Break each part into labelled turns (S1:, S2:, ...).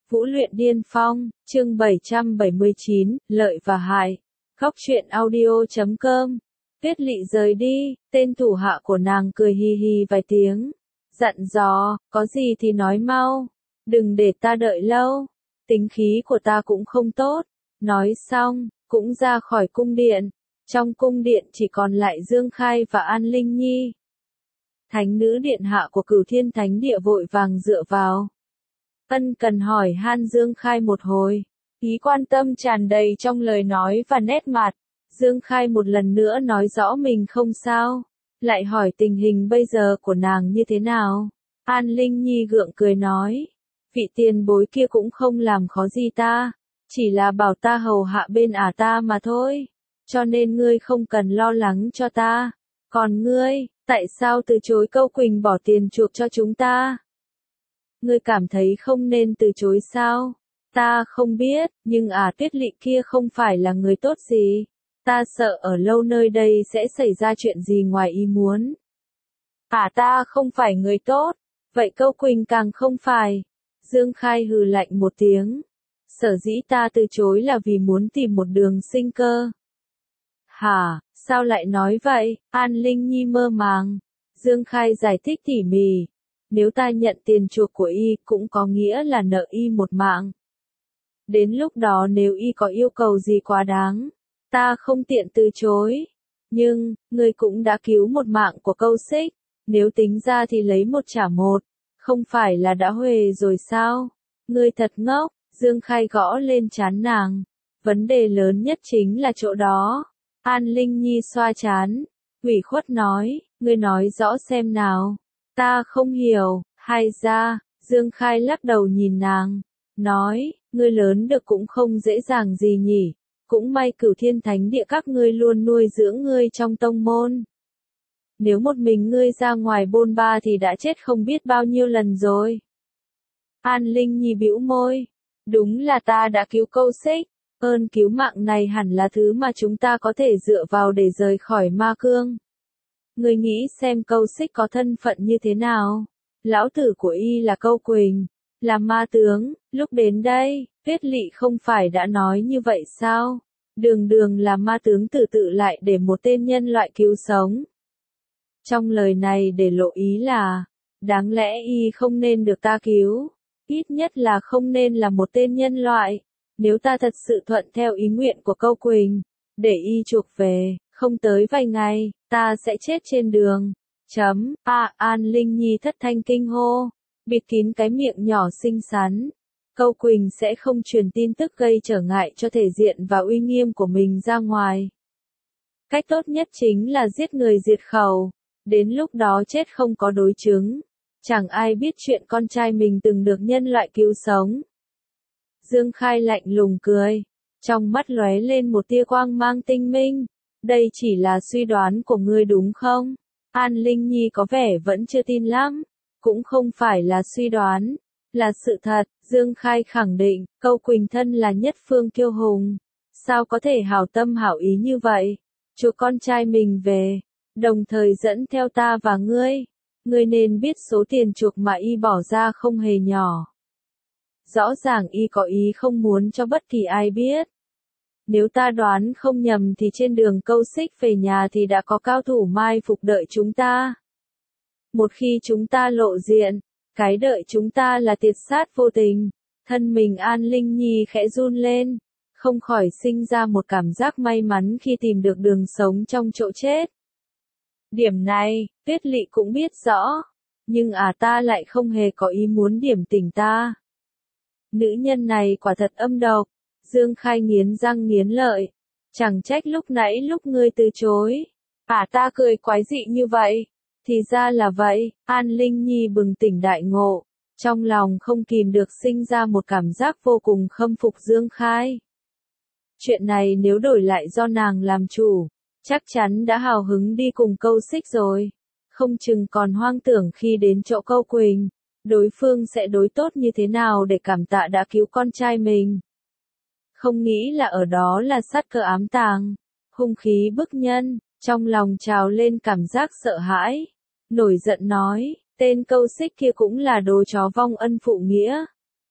S1: Vũ luyện điên phong, chương 779, lợi và hại. Góc truyện audio.com. Tuyết Lị rời đi, tên thủ hạ của nàng cười hi hi vài tiếng. Dặn dò, có gì thì nói mau, đừng để ta đợi lâu, tính khí của ta cũng không tốt. Nói xong, cũng ra khỏi cung điện. Trong cung điện chỉ còn lại Dương Khai và An Linh Nhi. Thánh nữ điện hạ của Cửu Thiên Thánh Địa vội vàng dựa vào. Ân cần hỏi han Dương Khai một hồi, ý quan tâm tràn đầy trong lời nói và nét mặt. Dương Khai một lần nữa nói rõ mình không sao, lại hỏi tình hình bây giờ của nàng như thế nào. An Linh Nhi gượng cười nói, vị tiền bối kia cũng không làm khó gì ta, chỉ là bảo ta hầu hạ bên ta mà thôi, cho nên ngươi không cần lo lắng cho ta. Còn ngươi, tại sao từ chối Câu Quỳnh bỏ tiền chuộc cho chúng ta? Ngươi cảm thấy không nên từ chối sao? Ta không biết, nhưng Tuyết Lị kia không phải là người tốt gì. Ta sợ ở lâu nơi đây sẽ xảy ra chuyện gì ngoài ý muốn. Ta không phải người tốt, vậy Câu Quỳnh càng không phải. Dương Khai hừ lạnh một tiếng. Sở dĩ ta từ chối là vì muốn tìm một đường sinh cơ. Hả, sao lại nói vậy? An Linh Nhi mơ màng. Dương Khai giải thích tỉ mỉ. Nếu ta nhận tiền chuộc của y cũng có nghĩa là nợ y một mạng. Đến lúc đó nếu y có yêu cầu gì quá đáng, ta không tiện từ chối. Nhưng, ngươi cũng đã cứu một mạng của Câu Xích, nếu tính ra thì lấy một trả một, không phải là đã huề rồi sao? Ngươi thật ngốc, Dương Khai gõ lên trán nàng. Vấn đề lớn nhất chính là chỗ đó. An Linh Nhi xoa trán, ủy khuất nói, ngươi nói rõ xem nào. Ta không hiểu, hay ra, Dương Khai lắc đầu nhìn nàng, nói, ngươi lớn được cũng không dễ dàng gì nhỉ, cũng may Cửu Thiên Thánh Địa các ngươi luôn nuôi dưỡng ngươi trong tông môn. Nếu một mình ngươi ra ngoài bôn ba thì đã chết không biết bao nhiêu lần rồi. An Linh Nhi bĩu môi, đúng là ta đã cứu Câu Xích, ơn cứu mạng này hẳn là thứ mà chúng ta có thể dựa vào để rời khỏi ma cương. Ngươi nghĩ xem Câu Xích có thân phận như thế nào? Lão tử của y là Câu Quỳnh, là ma tướng, lúc đến đây, Tuyết Lị không phải đã nói như vậy sao? Đường đường là ma tướng tự lại để một tên nhân loại cứu sống. Trong lời này để lộ ý là, đáng lẽ y không nên được ta cứu, ít nhất là không nên là một tên nhân loại. Nếu ta thật sự thuận theo ý nguyện của Câu Quỳnh, để y chuộc về, không tới vài ngày, ta sẽ chết trên đường. An Linh Nhi thất thanh kinh hô, bịt kín cái miệng nhỏ xinh xắn. Câu Quỳnh sẽ không truyền tin tức gây trở ngại cho thể diện và uy nghiêm của mình ra ngoài. Cách tốt nhất chính là giết người diệt khẩu, đến lúc đó chết không có đối chứng. Chẳng ai biết chuyện con trai mình từng được nhân loại cứu sống. Dương Khai lạnh lùng cười, trong mắt lóe lên một tia quang mang tinh minh. Đây chỉ là suy đoán của ngươi đúng không? An Linh Nhi có vẻ vẫn chưa tin lắm. Cũng không phải là suy đoán, là sự thật. Dương Khai khẳng định, Câu Quỳnh thân là nhất phương kiêu hùng. Sao có thể hảo tâm hảo ý như vậy? Chuộc con trai mình về, đồng thời dẫn theo ta và ngươi. Ngươi nên biết số tiền chuộc mà y bỏ ra không hề nhỏ. Rõ ràng y có ý không muốn cho bất kỳ ai biết. Nếu ta đoán không nhầm thì trên đường Câu Xích về nhà thì đã có cao thủ mai phục đợi chúng ta. Một khi chúng ta lộ diện, cái đợi chúng ta là tiệt sát vô tình. Thân mình An Linh Nhi khẽ run lên, không khỏi sinh ra một cảm giác may mắn khi tìm được đường sống trong chỗ chết. Điểm này, Tuyết Lị cũng biết rõ, nhưng ta lại không hề có ý muốn điểm tỉnh ta. Nữ nhân này quả thật âm độc. Dương Khai nghiến răng nghiến lợi. Chẳng trách lúc nãy lúc ngươi từ chối. Ta cười quái dị như vậy. Thì ra là vậy. An Linh Nhi bừng tỉnh đại ngộ. Trong lòng không kìm được sinh ra một cảm giác vô cùng khâm phục Dương Khai. Chuyện này nếu đổi lại do nàng làm chủ, chắc chắn đã hào hứng đi cùng Câu Xích rồi. Không chừng còn hoang tưởng khi đến chỗ Câu Quỳnh, đối phương sẽ đối tốt như thế nào để cảm tạ đã cứu con trai mình. Không nghĩ là ở đó là sát cơ ám tàng, hung khí bức nhân, trong lòng trào lên cảm giác sợ hãi. Nổi giận nói, tên Câu Xích kia cũng là đồ chó vong ân phụ nghĩa.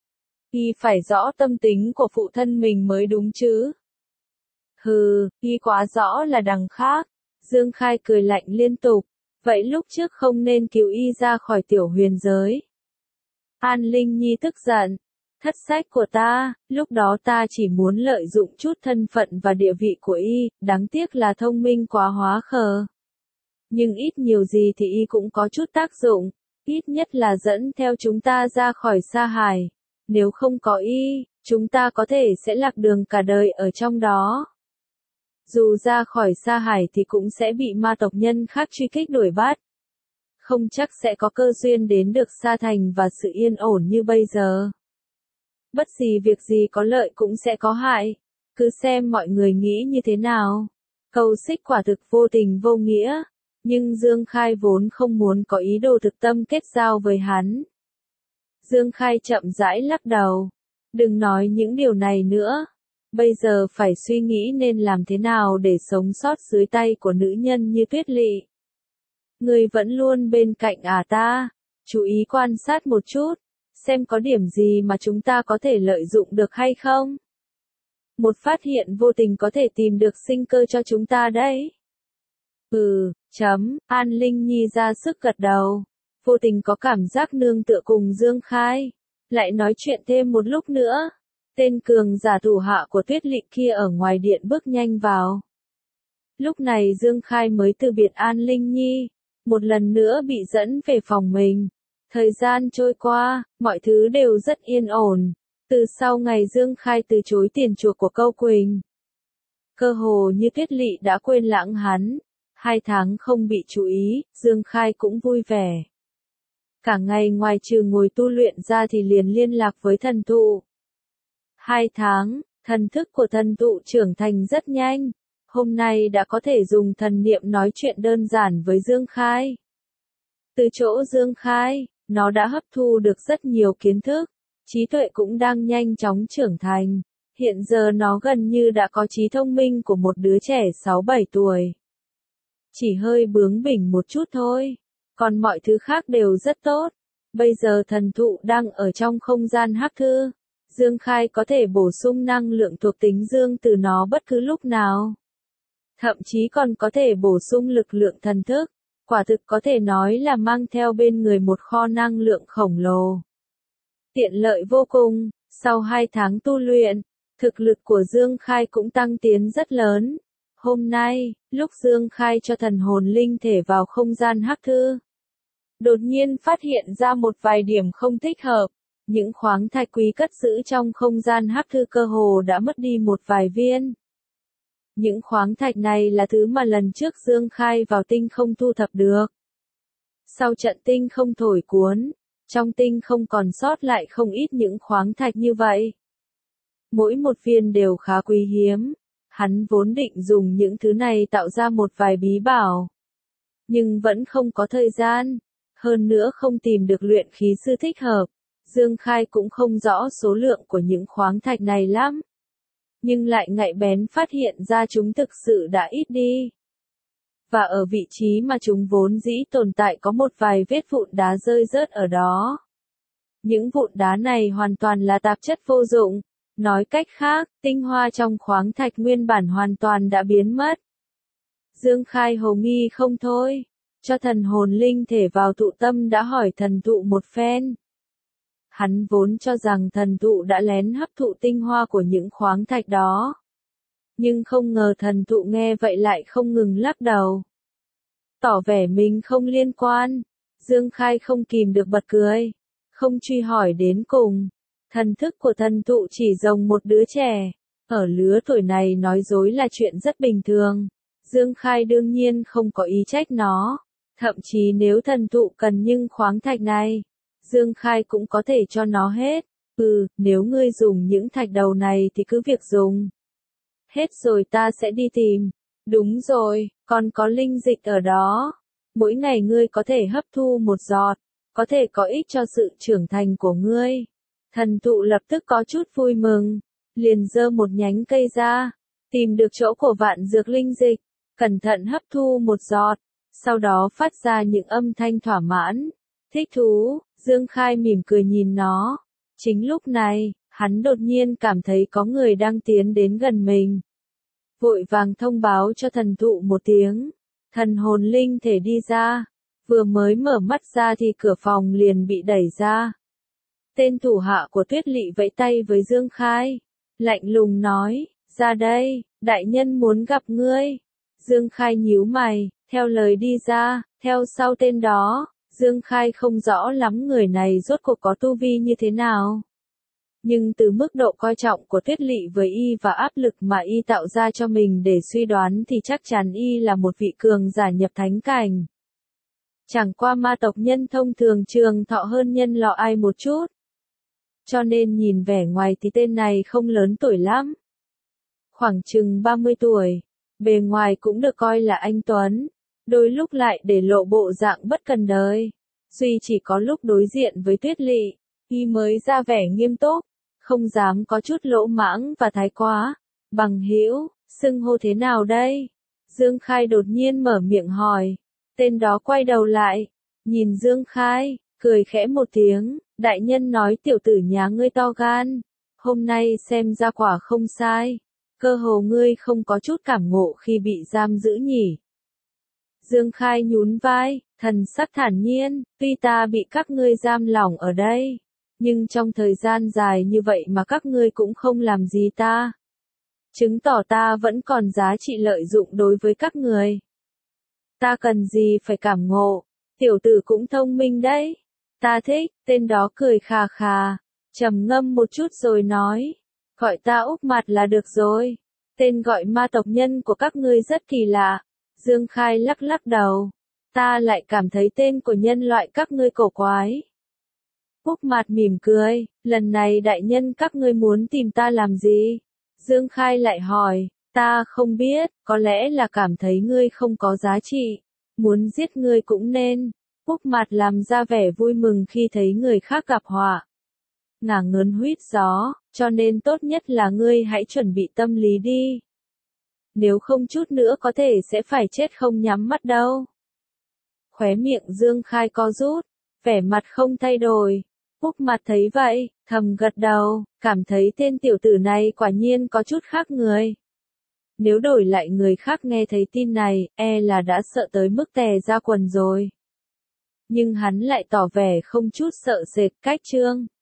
S1: Y phải rõ tâm tính của phụ thân mình mới đúng chứ. Hừ, y quá rõ là đằng khác. Dương Khai cười lạnh liên tục. Vậy lúc trước không nên cứu y ra khỏi tiểu huyền giới. An Linh Nhi tức giận. Thất sách của ta, lúc đó ta chỉ muốn lợi dụng chút thân phận và địa vị của y, đáng tiếc là thông minh quá hóa khờ. Nhưng ít nhiều gì thì y cũng có chút tác dụng, ít nhất là dẫn theo chúng ta ra khỏi Sa Hải. Nếu không có y, chúng ta có thể sẽ lạc đường cả đời ở trong đó. Dù ra khỏi Sa Hải thì cũng sẽ bị ma tộc nhân khác truy kích đuổi bắt. Không chắc sẽ có cơ duyên đến được Sa Thành và sự yên ổn như bây giờ. Bất gì việc gì có lợi cũng sẽ có hại. Cứ xem mọi người nghĩ như thế nào. Câu xích quả thực vô tình vô nghĩa. Nhưng Dương Khai vốn không muốn có ý đồ thực tâm kết giao với hắn. Dương Khai chậm rãi lắc đầu. Đừng nói những điều này nữa. Bây giờ phải suy nghĩ nên làm thế nào để sống sót dưới tay của nữ nhân như Tuyết Lị. Người vẫn luôn bên cạnh ta. Chú ý quan sát một chút. Xem có điểm gì mà chúng ta có thể lợi dụng được hay không. Một phát hiện vô tình có thể tìm được sinh cơ cho chúng ta đấy. An Linh Nhi ra sức gật đầu. Vô tình có cảm giác nương tựa cùng Dương Khai. Lại nói chuyện thêm một lúc nữa. Tên cường giả thủ hạ của Tuyết Lị kia ở ngoài điện bước nhanh vào. Lúc này Dương Khai mới từ biệt An Linh Nhi. Một lần nữa bị dẫn về phòng mình. Thời gian trôi qua, mọi thứ đều rất yên ổn. Từ sau ngày Dương Khai từ chối tiền chuộc của Câu Quỳnh. Cơ hồ như Tuyết Lị đã quên lãng hắn. 2 tháng không bị chú ý, Dương Khai cũng vui vẻ. Cả ngày ngoài trừ ngồi tu luyện ra thì liền liên lạc với thần thụ. 2 tháng, thần thức của thần thụ trưởng thành rất nhanh. Hôm nay đã có thể dùng thần niệm nói chuyện đơn giản với Dương Khai. Từ chỗ Dương Khai, nó đã hấp thu được rất nhiều kiến thức. Trí tuệ cũng đang nhanh chóng trưởng thành. Hiện giờ nó gần như đã có trí thông minh của một đứa trẻ 6-7 tuổi. Chỉ hơi bướng bỉnh một chút thôi. Còn mọi thứ khác đều rất tốt. Bây giờ thần thụ đang ở trong không gian hắc thư. Dương Khai có thể bổ sung năng lượng thuộc tính dương từ nó bất cứ lúc nào. Thậm chí còn có thể bổ sung lực lượng thần thức. Quả thực có thể nói là mang theo bên người một kho năng lượng khổng lồ. Tiện lợi vô cùng, sau 2 tháng tu luyện, thực lực của Dương Khai cũng tăng tiến rất lớn. Hôm nay, lúc Dương Khai cho thần hồn linh thể vào không gian hắc thư, đột nhiên phát hiện ra một vài điểm không thích hợp. Những khoáng thạch quý cất giữ trong không gian hắc thư cơ hồ đã mất đi một vài viên. Những khoáng thạch này là thứ mà lần trước Dương Khai vào tinh không thu thập được. Sau trận tinh không thổi cuốn, trong tinh không còn sót lại không ít những khoáng thạch như vậy. Mỗi một viên đều khá quý hiếm. Hắn vốn định dùng những thứ này tạo ra một vài bí bảo. Nhưng vẫn không có thời gian. Hơn nữa không tìm được luyện khí sư thích hợp. Dương Khai cũng không rõ số lượng của những khoáng thạch này lắm. Nhưng lại nhạy bén phát hiện ra chúng thực sự đã ít đi. Và ở vị trí mà chúng vốn dĩ tồn tại có một vài vết vụn đá rơi rớt ở đó. Những vụn đá này hoàn toàn là tạp chất vô dụng. Nói cách khác, tinh hoa trong khoáng thạch nguyên bản hoàn toàn đã biến mất. Dương Khai hồ nghi không thôi. Cho thần hồn linh thể vào thụ tâm đã hỏi thần thụ một phen. Hắn vốn cho rằng thần thụ đã lén hấp thụ tinh hoa của những khoáng thạch đó. Nhưng không ngờ thần thụ nghe vậy lại không ngừng lắc đầu. Tỏ vẻ mình không liên quan. Dương Khai không kìm được bật cười. Không truy hỏi đến cùng. Thần thức của thần thụ chỉ giống một đứa trẻ. Ở lứa tuổi này nói dối là chuyện rất bình thường. Dương Khai đương nhiên không có ý trách nó. Thậm chí nếu thần thụ cần những khoáng thạch này, Dương Khai cũng có thể cho nó hết. Nếu ngươi dùng những thạch đầu này thì cứ việc dùng. Hết rồi ta sẽ đi tìm. Đúng rồi, còn có linh dịch ở đó. Mỗi ngày ngươi có thể hấp thu một giọt, có thể có ích cho sự trưởng thành của ngươi. Thần thụ lập tức có chút vui mừng, liền giơ một nhánh cây ra, tìm được chỗ của vạn dược linh dịch, cẩn thận hấp thu một giọt, sau đó phát ra những âm thanh thỏa mãn. Thích thú, Dương Khai mỉm cười nhìn nó. Chính lúc này, Hắn đột nhiên cảm thấy có người đang tiến đến gần mình. Vội vàng thông báo cho thần thụ một tiếng. Thần hồn linh thể đi ra. Vừa mới mở mắt ra thì cửa phòng liền bị đẩy ra. Tên thủ hạ của Tuyết Lị vẫy tay với Dương Khai. Lạnh lùng nói, ra đây, đại nhân muốn gặp ngươi. Dương Khai nhíu mày, theo lời đi ra, theo sau tên đó. Dương Khai không rõ lắm người này rốt cuộc có tu vi như thế nào. Nhưng từ mức độ coi trọng của Tuyết Lị với y và áp lực mà y tạo ra cho mình để suy đoán thì chắc chắn y là một vị cường giả nhập thánh cảnh. Chẳng qua ma tộc nhân thông thường trường thọ hơn nhân loại một chút. Cho nên nhìn vẻ ngoài thì tên này không lớn tuổi lắm. Khoảng chừng 30 tuổi, bề ngoài cũng được coi là anh tuấn, đôi lúc lại để lộ bộ dạng bất cần đời. Duy chỉ có lúc đối diện với Tuyết Lị, y mới ra vẻ nghiêm túc, không dám có chút lỗ mãng và thái quá. Bằng hữu, xưng hô thế nào đây? Dương Khai đột nhiên mở miệng hỏi. Tên đó quay đầu lại, nhìn Dương Khai, cười khẽ một tiếng, đại nhân nói tiểu tử nhà ngươi to gan, hôm nay xem ra quả không sai, cơ hồ ngươi không có chút cảm ngộ khi bị giam giữ nhỉ. Dương Khai nhún vai, thần sắc thản nhiên, tuy ta bị các ngươi giam lỏng ở đây, nhưng trong thời gian dài như vậy mà các ngươi cũng không làm gì ta. Chứng tỏ ta vẫn còn giá trị lợi dụng đối với các người. Ta cần gì phải cảm ngộ, tiểu tử cũng thông minh đấy. Ta thích, tên đó cười khà khà, trầm ngâm một chút rồi nói, gọi ta Úc Mặt là được rồi. Tên gọi ma tộc nhân của các ngươi rất kỳ lạ. Dương Khai lắc lắc đầu, ta lại cảm thấy tên của nhân loại các ngươi cổ quái. Úc Mặt mỉm cười, lần này đại nhân các ngươi muốn tìm ta làm gì? Dương Khai lại hỏi, ta không biết, có lẽ là cảm thấy ngươi không có giá trị, muốn giết ngươi cũng nên. Úc Mặt làm ra vẻ vui mừng khi thấy người khác gặp họa. Ngả ngớn huýt gió, cho nên tốt nhất là ngươi hãy chuẩn bị tâm lý đi. Nếu không chút nữa có thể sẽ phải chết không nhắm mắt đâu. Khóe miệng Dương Khai co rút, vẻ mặt không thay đổi. Úc Mặt thấy vậy, thầm gật đầu, cảm thấy tên tiểu tử này quả nhiên có chút khác người. Nếu đổi lại người khác nghe thấy tin này, e là đã sợ tới mức tè ra quần rồi. Nhưng hắn lại tỏ vẻ không chút sợ sệt cách trương.